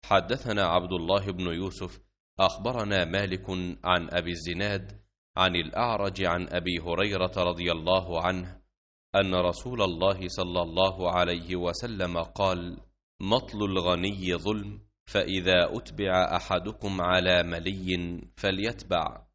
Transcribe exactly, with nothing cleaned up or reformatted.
حدثنا عبد الله بن يوسف أخبرنا مالك عن أبي الزناد عن الأعرج عن أبي هريرة رضي الله عنه أن رسول الله صلى الله عليه وسلم قال: مطل الغني ظلم، فإذا أتبع أحدكم على ملي فليتبع.